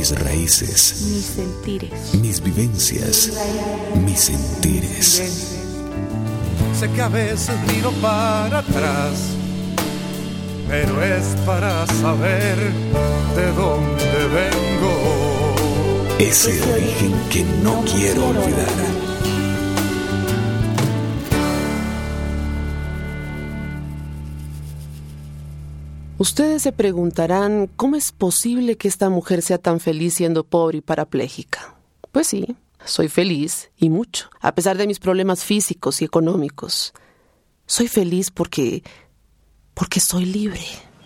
mis raíces, mis sentires, mis vivencias, mis sentires. Sé que a veces miro para atrás, pero es para saber de dónde vengo. Ese origen que no quiero olvidar. Ustedes se preguntarán, ¿cómo es posible que esta mujer sea tan feliz siendo pobre y parapléjica? Pues sí, soy feliz, y mucho, a pesar de mis problemas físicos y económicos. Soy feliz porque soy libre.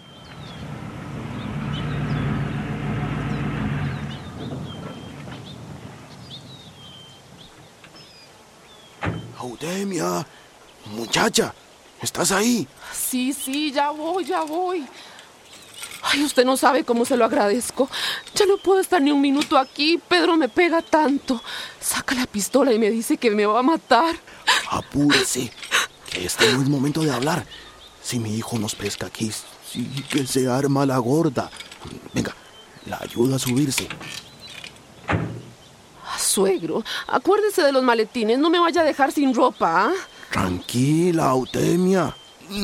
Eudemia, muchacha, ¿estás ahí? Sí, ya voy. Ay, usted no sabe cómo se lo agradezco. Ya no puedo estar ni un minuto aquí. Pedro me pega tanto. Saca la pistola y me dice que me va a matar. Apúrese, que este no es momento de hablar. Si mi hijo nos pesca aquí, sí que se arma la gorda. Venga, la ayuda a subirse. Suegro, acuérdese de los maletines. No me vaya a dejar sin ropa, ¿ah? Tranquila, Eudemia.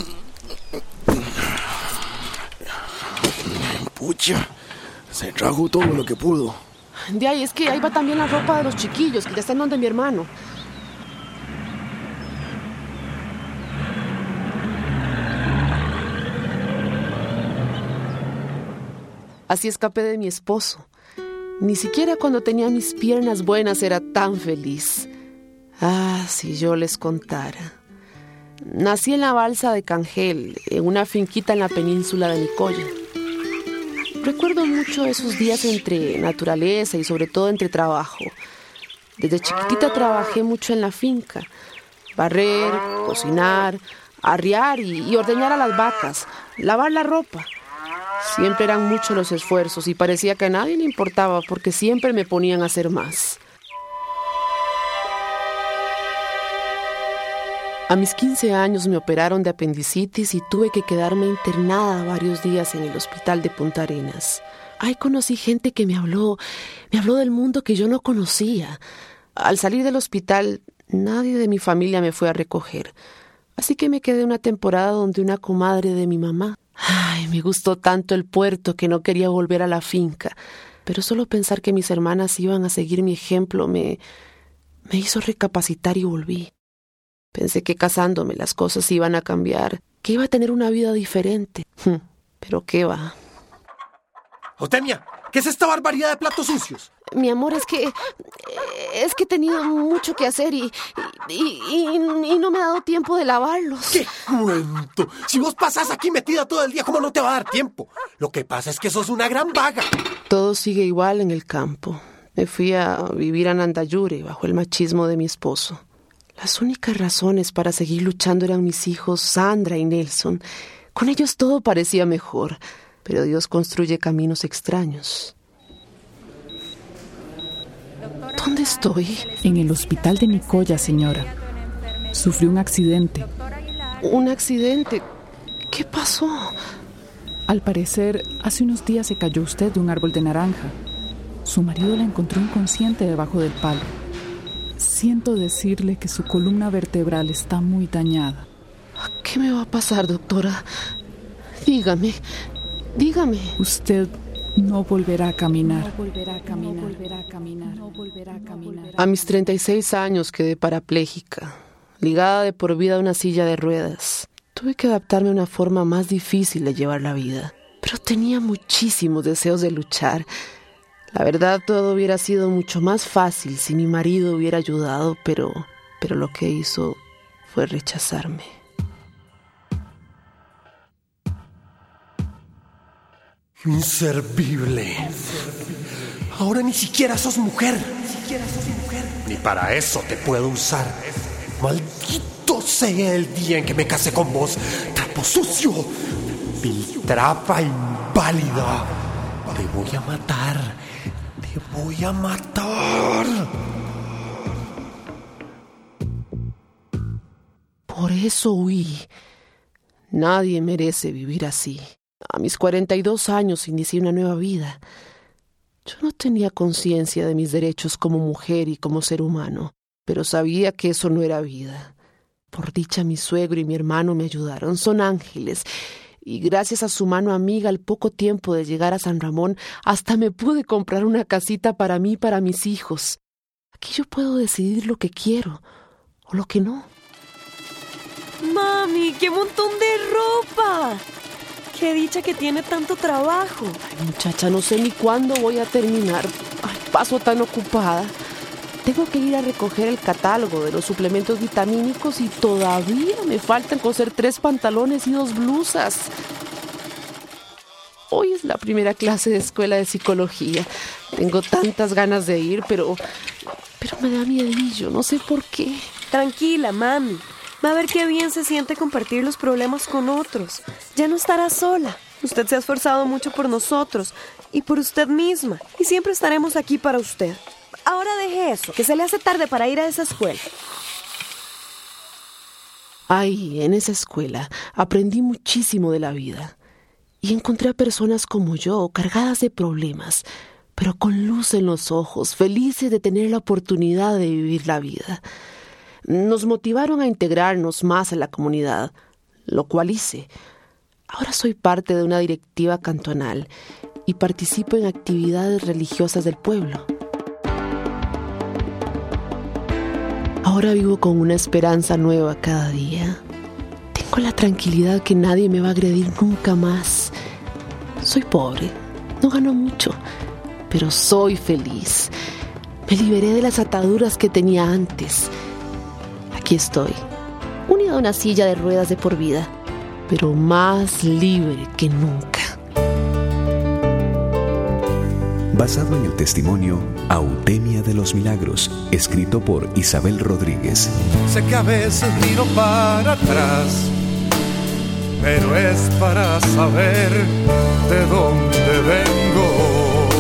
Pucha, se trajo todo lo que pudo. De ahí, es que ahí va también la ropa de los chiquillos, que ya están donde mi hermano. Así escapé de mi esposo. Ni siquiera cuando tenía mis piernas buenas era tan feliz. Ah, si yo les contara. Nací en la balsa de Cangel, en una finquita en la península de Nicoya. Recuerdo mucho esos días entre naturaleza y sobre todo entre trabajo. Desde chiquitita trabajé mucho en la finca. Barrer, cocinar, arriar y ordeñar a las vacas, lavar la ropa. Siempre eran muchos los esfuerzos y parecía que a nadie le importaba porque siempre me ponían a hacer más. A mis 15 años me operaron de apendicitis y tuve que quedarme internada varios días en el hospital de Punta Arenas. Ahí conocí gente que me habló del mundo que yo no conocía. Al salir del hospital, nadie de mi familia me fue a recoger. Así que me quedé una temporada donde una comadre de mi mamá. Ay, me gustó tanto el puerto que no quería volver a la finca. Pero solo pensar que mis hermanas iban a seguir mi ejemplo me hizo recapacitar y volví. Pensé que casándome las cosas iban a cambiar, que iba a tener una vida diferente. Pero qué va. Eudemia, ¿qué es esta barbaridad de platos sucios? Mi amor, es que he tenido mucho que hacer y no me ha dado tiempo de lavarlos. ¡Qué cuento! Si vos pasás aquí metida todo el día, ¿cómo no te va a dar tiempo? Lo que pasa es que sos una gran vaga. Todo sigue igual en el campo. Me fui a vivir a Nandayure bajo el machismo de mi esposo. Las únicas razones para seguir luchando eran mis hijos Sandra y Nelson. Con ellos todo parecía mejor, pero Dios construye caminos extraños. ¿Dónde estoy? En el hospital de Nicoya, señora. Sufrió un accidente. ¿Un accidente? ¿Qué pasó? Al parecer, hace unos días se cayó usted de un árbol de naranja. Su marido la encontró inconsciente debajo del palo. Siento decirle que su columna vertebral está muy dañada. ¿Qué me va a pasar, doctora? Dígame. Usted no volverá a caminar. A mis 36 años quedé parapléjica, ligada de por vida a una silla de ruedas. Tuve que adaptarme a una forma más difícil de llevar la vida, pero tenía muchísimos deseos de luchar. La verdad, todo hubiera sido mucho más fácil si mi marido hubiera ayudado, pero lo que hizo fue rechazarme. Inservible. Ahora ni siquiera sos mujer. Ni para eso te puedo usar. Maldito sea el día en que me casé con vos. Trapo sucio. Piltrafa inválida. Te voy a matar. Te voy a matar. Por eso huí. Nadie merece vivir así. A mis 42 años inicié una nueva vida. Yo no tenía conciencia de mis derechos como mujer y como ser humano, pero sabía que eso no era vida. Por dicha, mi suegro y mi hermano me ayudaron. Son ángeles. Y gracias a su mano amiga, al poco tiempo de llegar a San Ramón, hasta me pude comprar una casita para mí y para mis hijos. Aquí yo puedo decidir lo que quiero o lo que no. ¡Mami, qué montón de ropa! ¡Qué dicha que tiene tanto trabajo! Ay, muchacha, no sé ni cuándo voy a terminar. Ay, paso tan ocupada. Tengo que ir a recoger el catálogo de los suplementos vitamínicos y todavía me faltan coser 3 pantalones y 2 blusas. Hoy es la primera clase de escuela de psicología. Tengo tantas ganas de ir, pero me da miedillo, no sé por qué. Tranquila, mami. Va a ver qué bien se siente compartir los problemas con otros. Ya no estará sola. Usted se ha esforzado mucho por nosotros y por usted misma. Y siempre estaremos aquí para usted. Ahora deje eso, que se le hace tarde para ir a esa escuela. Ay, en esa escuela aprendí muchísimo de la vida. Y encontré a personas como yo, cargadas de problemas, pero con luz en los ojos, felices de tener la oportunidad de vivir la vida. Nos motivaron a integrarnos más a la comunidad, lo cual hice. Ahora soy parte de una directiva cantonal y participo en actividades religiosas del pueblo. Ahora vivo con una esperanza nueva cada día. Tengo la tranquilidad que nadie me va a agredir nunca más. Soy pobre, no gano mucho, pero soy feliz. Me liberé de las ataduras que tenía antes. Aquí estoy, unida a una silla de ruedas de por vida, pero más libre que nunca. Basado en el testimonio Autemia de los Milagros, escrito por Isabel Rodríguez. Sé que a veces miro para atrás, pero es para saber de dónde vengo.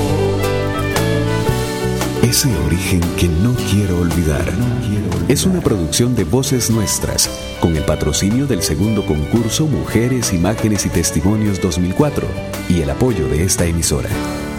Ese origen que no quiero olvidar. Es una producción de Voces Nuestras, con el patrocinio del segundo concurso Mujeres, Imágenes y Testimonios 2004 y el apoyo de esta emisora.